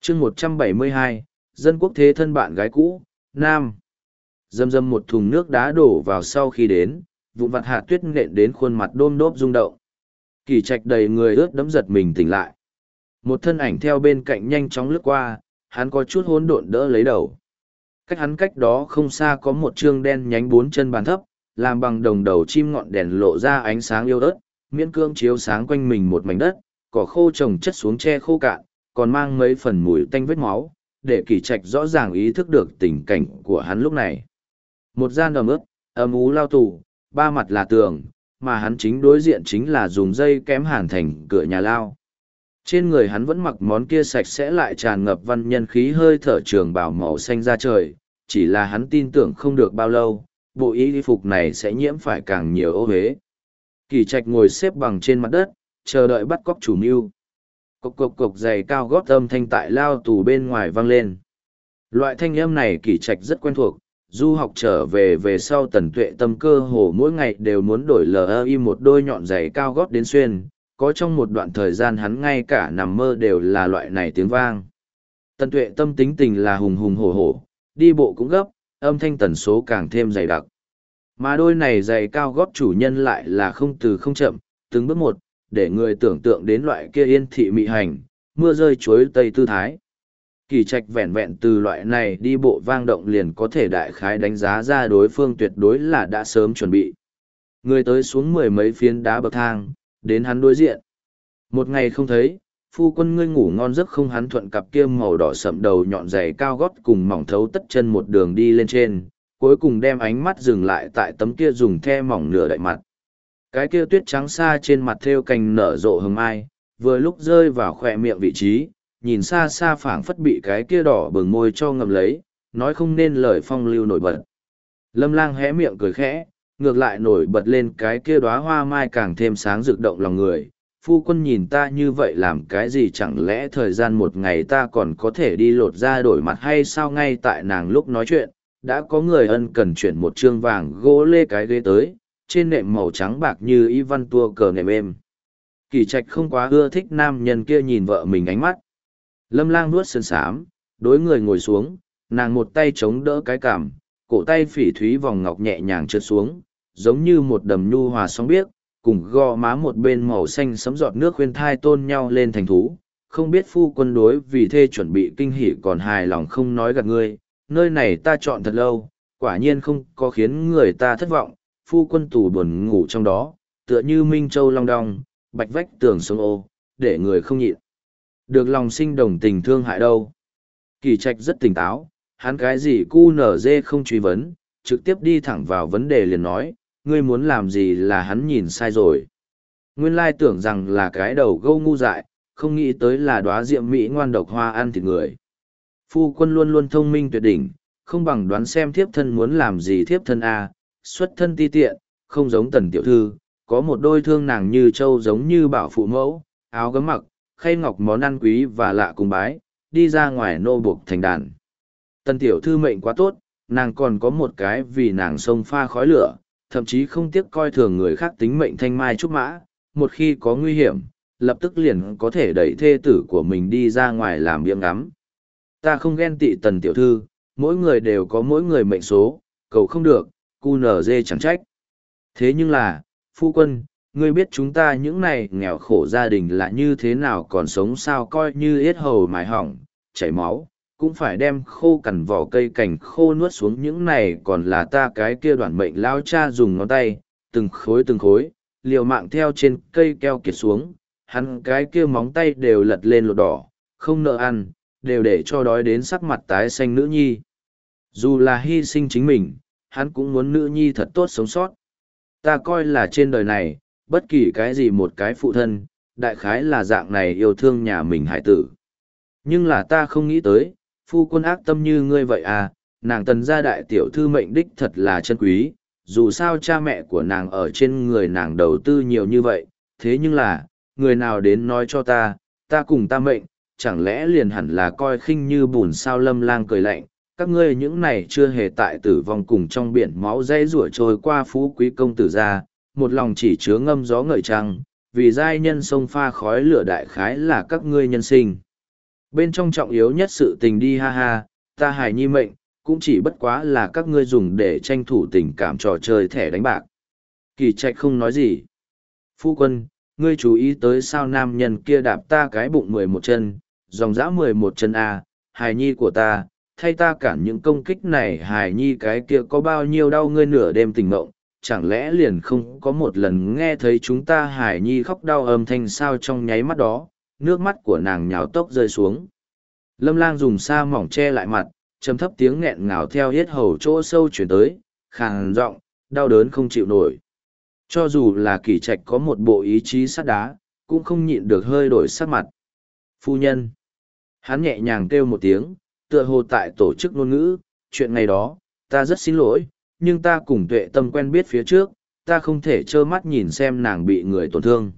chương 172, dân quốc thế thân bạn gái cũ, Nam. Dầm dầm một thùng nước đá đổ vào sau khi đến, vụn vặt hạt tuyết nện đến khuôn mặt đôm đốp rung động. Kỳ Trạch đầy người ướt đẫm giật mình tỉnh lại. Một thân ảnh theo bên cạnh nhanh chóng lướt qua, hắn có chút hỗn độn đỡ lấy đầu. Cách hắn cách đó không xa có một trương đen nhánh bốn chân bàn thấp, làm bằng đồng đầu chim ngọn đèn lộ ra ánh sáng yêu ớt, miễn cương chiếu sáng quanh mình một mảnh đất, cỏ khô trồng chất xuống che khô cạn, còn mang mấy phần mùi tanh vết máu, để Kỳ Trạch rõ ràng ý thức được tình cảnh của hắn lúc này. Một gian ẩm ướt, âm ú lao tù, ba mặt là tường, mà hắn chính đối diện chính là dùng dây kém hàn thành cửa nhà lao. Trên người hắn vẫn mặc món kia sạch sẽ lại tràn ngập văn nhân khí hơi thở trường bào màu xanh ra trời, chỉ là hắn tin tưởng không được bao lâu, bộ y phục này sẽ nhiễm phải càng nhiều ô huế. Kỳ Trạch ngồi xếp bằng trên mặt đất, chờ đợi bắt cóc chủ mưu. Cộc cộc cộc giày cao gót âm thanh tại lao tù bên ngoài vang lên. Loại thanh âm này Kỳ Trạch rất quen thuộc, du học trở về sau Tần Tuệ Tâm cơ hồ mỗi ngày đều muốn đổi LI một đôi nhọn giày cao gót đến xuyên, có trong một đoạn thời gian hắn ngay cả nằm mơ đều là loại này tiếng vang. Tần Tuệ Tâm tính tình là hùng hùng hổ hổ, đi bộ cũng gấp, âm thanh tần số càng thêm dày đặc. Mà đôi này giày cao gót chủ nhân lại là không từ không chậm, từng bước một, để người tưởng tượng đến loại kia yên thị mị hành, mưa rơi chuối tây tư thái. Kỳ Trạch vẹn vẹn từ loại này đi bộ vang động liền có thể đại khái đánh giá ra đối phương tuyệt đối là đã sớm chuẩn bị. Người tới xuống mười mấy phiến đá bậc thang, đến hắn đối diện. Một ngày không thấy, phu quân ngươi ngủ ngon giấc không, hắn thuận cặp kia màu đỏ sậm đầu nhọn giày cao gót cùng mỏng thấu tất chân một đường đi lên trên, cuối cùng đem ánh mắt dừng lại tại tấm kia dùng the mỏng nửa đậy mặt. Cái kia tuyết trắng xa trên mặt thêu cành nở rộ hừng mai, vừa lúc rơi vào khỏe miệng vị trí, nhìn xa xa phảng phất bị cái kia đỏ bừng môi cho ngậm lấy, nói không nên lời phong lưu nổi bật. Lâm Lang hé miệng cười khẽ, ngược lại nổi bật lên cái kia đóa hoa mai càng thêm sáng rực động lòng người. Phu quân nhìn ta như vậy làm cái gì, chẳng lẽ thời gian một ngày ta còn có thể đi lột da đổi mặt hay sao? Ngay tại nàng lúc nói chuyện, đã có người ân cần chuyển một trương vàng gỗ lê cái ghế tới, trên nệm màu trắng bạc như y văn tua cờ nệm êm. Kỳ Trạch không quá ưa thích nam nhân kia nhìn vợ mình ánh mắt. Lâm Lang nuốt sơn sám, đối người ngồi xuống, nàng một tay chống đỡ cái cằm, cổ tay phỉ thúy vòng ngọc nhẹ nhàng trượt xuống, giống như một đầm nhu hòa sóng biếc, cùng gò má một bên màu xanh sấm giọt nước khuyên thai tôn nhau lên thành thú. Không biết phu quân đối vì thê chuẩn bị kinh hỉ còn hài lòng không nói gạt ngươi, nơi này ta chọn thật lâu, quả nhiên không có khiến người ta thất vọng, phu quân tù buồn ngủ trong đó, tựa như Minh Châu long đong, bạch vách tường sông ô, để người không nhịn được lòng sinh đồng tình thương hại đâu. Kỳ Trạch rất tỉnh táo, hắn cái gì cu nở dê không truy vấn, trực tiếp đi thẳng vào vấn đề liền nói, ngươi muốn làm gì là hắn nhìn sai rồi. Nguyên lai tưởng rằng là cái đầu gâu ngu dại, không nghĩ tới là đóa diệm mỹ ngoan độc hoa ăn thịt người. Phu quân luôn luôn thông minh tuyệt đỉnh, không bằng đoán xem thiếp thân muốn làm gì. Thiếp thân A, xuất thân ti tiện, không giống Tần tiểu thư, có một đôi thương nàng như châu giống như bảo phụ mẫu, áo gấm mặc, khay ngọc món ăn quý và lạ cùng bái, đi ra ngoài nô buộc thành đàn. Tần tiểu thư mệnh quá tốt, nàng còn có một cái vì nàng sông pha khói lửa, thậm chí không tiếc coi thường người khác tính mệnh thanh mai trúc mã, một khi có nguy hiểm, lập tức liền có thể đẩy thê tử của mình đi ra ngoài làm biếng ngắm. Ta không ghen tị Tần tiểu thư, mỗi người đều có mỗi người mệnh số, cầu không được, cu nở dê chẳng trách. Thế nhưng là, phu quân, ngươi biết chúng ta những này nghèo khổ gia đình là như thế nào còn sống sao, coi như yết hầu mài hỏng, chảy máu, cũng phải đem khô cằn vỏ cây cành khô nuốt xuống. Những này còn là ta cái kia đoạn mệnh lao cha dùng ngón tay, từng khối, liều mạng theo trên cây keo kiệt xuống, hắn cái kia móng tay đều lật lên lột đỏ, không nợ ăn, đều để cho đói đến sắc mặt tái xanh nữ nhi. Dù là hy sinh chính mình, hắn cũng muốn nữ nhi thật tốt sống sót. Ta coi là trên đời này, bất kỳ cái gì một cái phụ thân, đại khái là dạng này yêu thương nhà mình hải tử. Nhưng là ta không nghĩ tới, phu quân ác tâm như ngươi vậy à, nàng Tần gia đại tiểu thư mệnh đích thật là chân quý, dù sao cha mẹ của nàng ở trên người nàng đầu tư nhiều như vậy, thế nhưng là, người nào đến nói cho ta cùng ta mệnh, chẳng lẽ liền hẳn là coi khinh như bùn sao? Lâm Lang cười lạnh, các ngươi những này chưa hề tại tử vong cùng trong biển máu dây rủa trôi qua phú quý công tử gia, một lòng chỉ chứa ngâm gió ngợi trăng, vì giai nhân sông pha khói lửa đại khái là các ngươi nhân sinh. Bên trong trọng yếu nhất sự tình đi ha ha, ta hài nhi mệnh, cũng chỉ bất quá là các ngươi dùng để tranh thủ tình cảm trò chơi thẻ đánh bạc. Kỳ trạch không nói gì. Phu quân, ngươi chú ý tới sao nam nhân kia đạp ta cái bụng 11 chân, dòng dã 11 chân A, hài nhi của ta, thay ta cản những công kích này hài nhi cái kia có bao nhiêu đau ngươi nửa đêm tỉnh mộng, chẳng lẽ liền không có một lần nghe thấy chúng ta hài nhi khóc đau âm thanh sao trong nháy mắt đó, nước mắt của nàng nhào tốc rơi xuống. Lâm lang dùng sa mỏng che lại mặt, trầm thấp tiếng nghẹn ngào theo hết hầu chỗ sâu chuyển tới, khàn giọng, đau đớn không chịu nổi. Cho dù là Kỷ Trạch có một bộ ý chí sắt đá, cũng không nhịn được hơi đổi sắc mặt. Phu nhân. Hắn nhẹ nhàng kêu một tiếng, tựa hồ tại tổ chức ngôn ngữ, chuyện ngày đó, ta rất xin lỗi, nhưng ta cùng Tuệ Tâm quen biết phía trước, ta không thể trơ mắt nhìn xem nàng bị người tổn thương.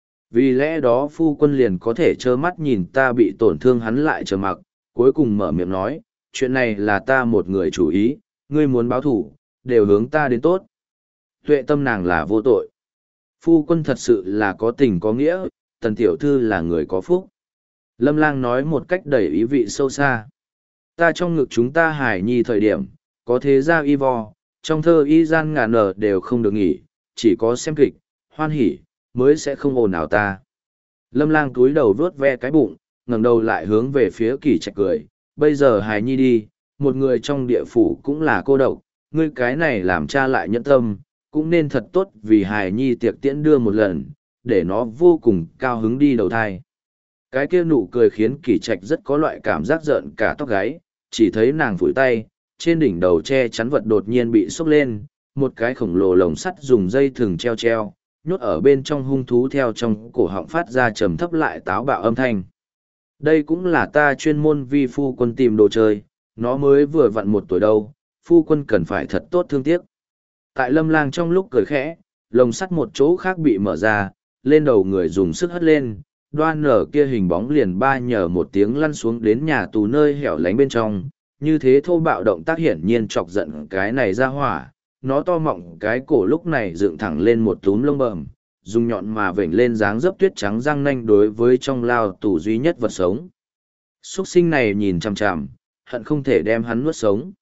Vì lẽ đó phu quân liền có thể trơ mắt nhìn ta bị tổn thương hắn lại trầm mặc, cuối cùng mở miệng nói, chuyện này là ta một người chủ ý, ngươi muốn báo thủ, đều hướng ta đến tốt. Tuệ Tâm nàng là vô tội. Phu quân thật sự là có tình có nghĩa, Tần tiểu thư là người có phúc. Lâm lang nói một cách đầy ý vị sâu xa. Ta trong ngực chúng ta hài nhi thời điểm, có thế gia y vo, trong thơ y gian ngàn nở đều không được nghỉ, chỉ có xem kịch, hoan hỉ, mới sẽ không ồn ào ta. Lâm lang túi đầu vuốt ve cái bụng, ngẩng đầu lại hướng về phía Kỷ Trạch cười, bây giờ hài nhi đi, một người trong địa phủ cũng là cô độc, ngươi cái này làm cha lại nhẫn tâm, cũng nên thật tốt vì hài nhi tiệc tiễn đưa một lần, để nó vô cùng cao hứng đi đầu thai. Cái kia nụ cười khiến Kỷ Trạch rất có loại cảm giác rợn cả tóc gáy, chỉ thấy nàng phủi tay, trên đỉnh đầu che chắn vật đột nhiên bị xốc lên, một cái khổng lồ lồng sắt dùng dây thừng treo treo, nhốt ở bên trong hung thú theo trong cổ họng phát ra trầm thấp lại táo bạo âm thanh. Đây cũng là ta chuyên môn vì phu quân tìm đồ chơi, nó mới vừa vặn 1 tuổi đâu, phu quân cần phải thật tốt thương tiếc. Tại Lâm lang trong lúc cười khẽ, lồng sắt một chỗ khác bị mở ra, lên đầu người dùng sức hất lên, đoan nở kia hình bóng liền ba nhờ một tiếng lăn xuống đến nhà tù nơi hẻo lánh bên trong, như thế thô bạo động tác hiển nhiên chọc giận cái này ra hỏa, nó to mọng cái cổ lúc này dựng thẳng lên một túm lông bờm, dùng nhọn mà vểnh lên dáng dấp tuyết trắng răng nanh đối với trong lao tù duy nhất vật sống. Xuất sinh này nhìn chằm chằm, hận không thể đem hắn nuốt sống.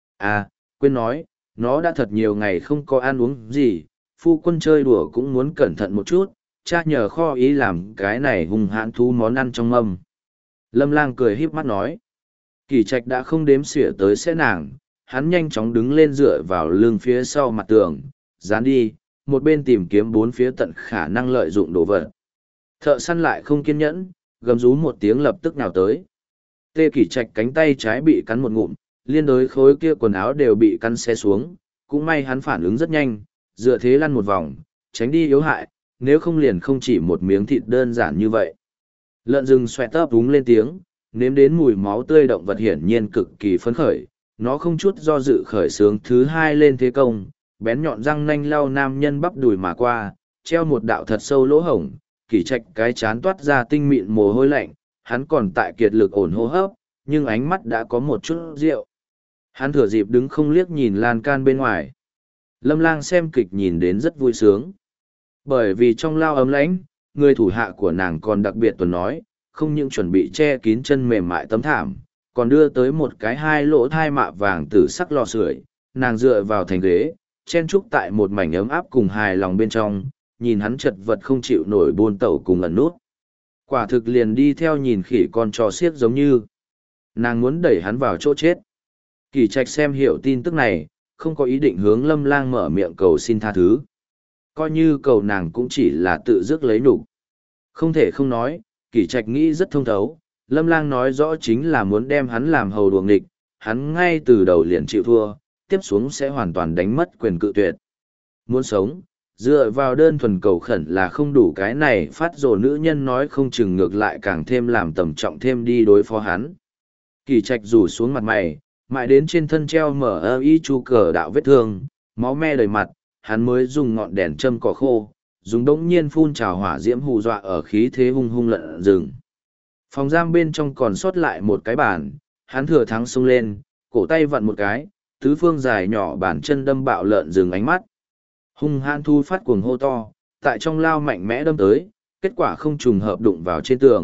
À, quên nói, nó đã thật nhiều ngày không có ăn uống gì, phu quân chơi đùa cũng muốn cẩn thận một chút, cha nhờ kho ý làm cái này hung hãn thú món ăn trong mâm. Lâm lang cười híp mắt nói. Kỷ Trạch đã không đếm xỉa tới sẽ nàng, hắn nhanh chóng đứng lên dựa vào lưng phía sau mặt tường, dán đi, một bên tìm kiếm bốn phía tận khả năng lợi dụng đồ vật. Thợ săn lại không kiên nhẫn, gầm rú một tiếng lập tức nào tới. Tê Kỷ Trạch cánh tay trái bị cắn một ngụm, liên đối khối kia quần áo đều bị cắn xé xuống, cũng may hắn phản ứng rất nhanh, dựa thế lăn một vòng, tránh đi yếu hại, nếu không liền không chỉ một miếng thịt đơn giản như vậy. Lợn rừng xoẹt tớp đúng lên tiếng, nếm đến mùi máu tươi động vật hiển nhiên cực kỳ phấn khởi, nó không chút do dự khởi sướng thứ hai lên thế công, bén nhọn răng nanh lau nam nhân bắp đùi mà qua, treo một đạo thật sâu lỗ hổng, Kỷ Trạch cái chán toát ra tinh mịn mồ hôi lạnh, hắn còn tại kiệt lực ổn hô hấp, nhưng ánh mắt đã có một chút rượu. Hắn thừa dịp đứng không liếc nhìn lan can bên ngoài. Lâm lang xem kịch nhìn đến rất vui sướng. Bởi vì trong lao ấm lãnh, người thủ hạ của nàng còn đặc biệt tuần nói, không những chuẩn bị che kín chân mềm mại tấm thảm, còn đưa tới một cái 2 lỗ thai mạ vàng tử sắc lò sưởi. Nàng dựa vào thành ghế, chen trúc tại một mảnh ấm áp cùng hài lòng bên trong, nhìn hắn chật vật không chịu nổi buôn tẩu cùng ẩn nút. Quả thực liền đi theo nhìn khỉ con trò xiếc giống như. Nàng muốn đẩy hắn vào chỗ chết. Kỷ Trạch xem hiểu tin tức này, không có ý định hướng Lâm lang mở miệng cầu xin tha thứ. Coi như cầu nàng cũng chỉ là tự dứt lấy nhục. Không thể không nói, Kỷ Trạch nghĩ rất thông thấu, Lâm lang nói rõ chính là muốn đem hắn làm hầu đuồng nghịch, hắn ngay từ đầu liền chịu thua, tiếp xuống sẽ hoàn toàn đánh mất quyền cự tuyệt. Muốn sống, dựa vào đơn thuần cầu khẩn là không đủ, cái này phát rồ nữ nhân nói không chừng ngược lại càng thêm làm tầm trọng thêm đi đối phó hắn. Kỷ Trạch rủ xuống mặt mày, mãi đến trên thân treo mở y chu cờ đạo vết thương, máu me đầy mặt, hắn mới dùng ngọn đèn châm cỏ khô, dùng đống nhiên phun trào hỏa diễm hù dọa ở khí thế hung hung lợn rừng. Phòng giam bên trong còn sót lại một cái bàn, hắn thừa thắng xông lên, cổ tay vặn một cái, tứ phương dài nhỏ bàn chân đâm bạo lợn rừng ánh mắt. Hung hãn thu phát cuồng hô to, tại trong lao mạnh mẽ đâm tới, kết quả không trùng hợp đụng vào trên tường,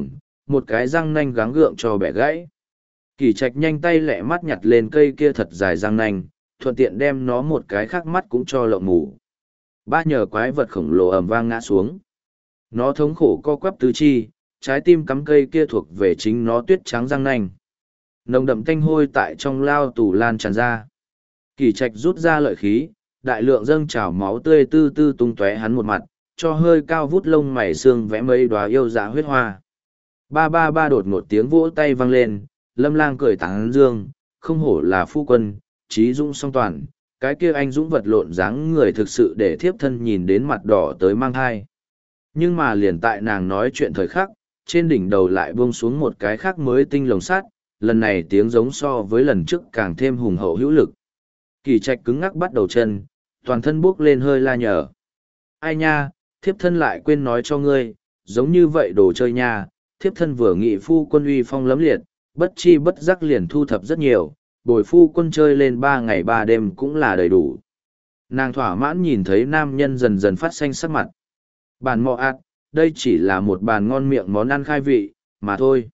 một cái răng nanh gắng gượng cho bẻ gãy. Kỳ Trạch nhanh tay lẹ mắt nhặt lên cây kia thật dài răng nanh, thuận tiện đem nó một cái khác mắt cũng cho lộng mù. Ba nhờ quái vật khổng lồ ầm vang ngã xuống. Nó thống khổ co quắp tứ chi, trái tim cắm cây kia thuộc về chính nó tuyết trắng răng nanh. Nồng đậm tanh hôi tại trong lao tù lan tràn ra. Kỳ Trạch rút ra lợi khí, đại lượng dâng trào máu tươi tư tư tung tóe hắn một mặt, cho hơi cao vút lông mày xương vẽ mấy đóa yêu dã huyết hoa. Ba ba ba đột ngột tiếng vỗ tay vang lên, Lâm Lang cười tán dương, không hổ là phu quân, trí dũng song toàn, cái kia anh dũng vật lộn dáng người thực sự để thiếp thân nhìn đến mặt đỏ tới mang thai. Nhưng mà liền tại nàng nói chuyện thời khắc, trên đỉnh đầu lại buông xuống một cái khác mới tinh lồng sắt, lần này tiếng giống so với lần trước càng thêm hùng hậu hữu lực. Kỳ Trạch cứng ngắc bắt đầu chân, toàn thân buốc lên hơi la nhở. Ai nha, thiếp thân lại quên nói cho ngươi, giống như vậy đồ chơi nha, thiếp thân vừa nghị phu quân uy phong lấm liệt, bất chi bất giác liền thu thập rất nhiều, bồi phu quân chơi lên 3 ngày 3 đêm cũng là đầy đủ. Nàng thỏa mãn nhìn thấy nam nhân dần dần phát xanh sắc mặt. Bàn mọ ạt, đây chỉ là một bàn ngon miệng món ăn khai vị, mà thôi.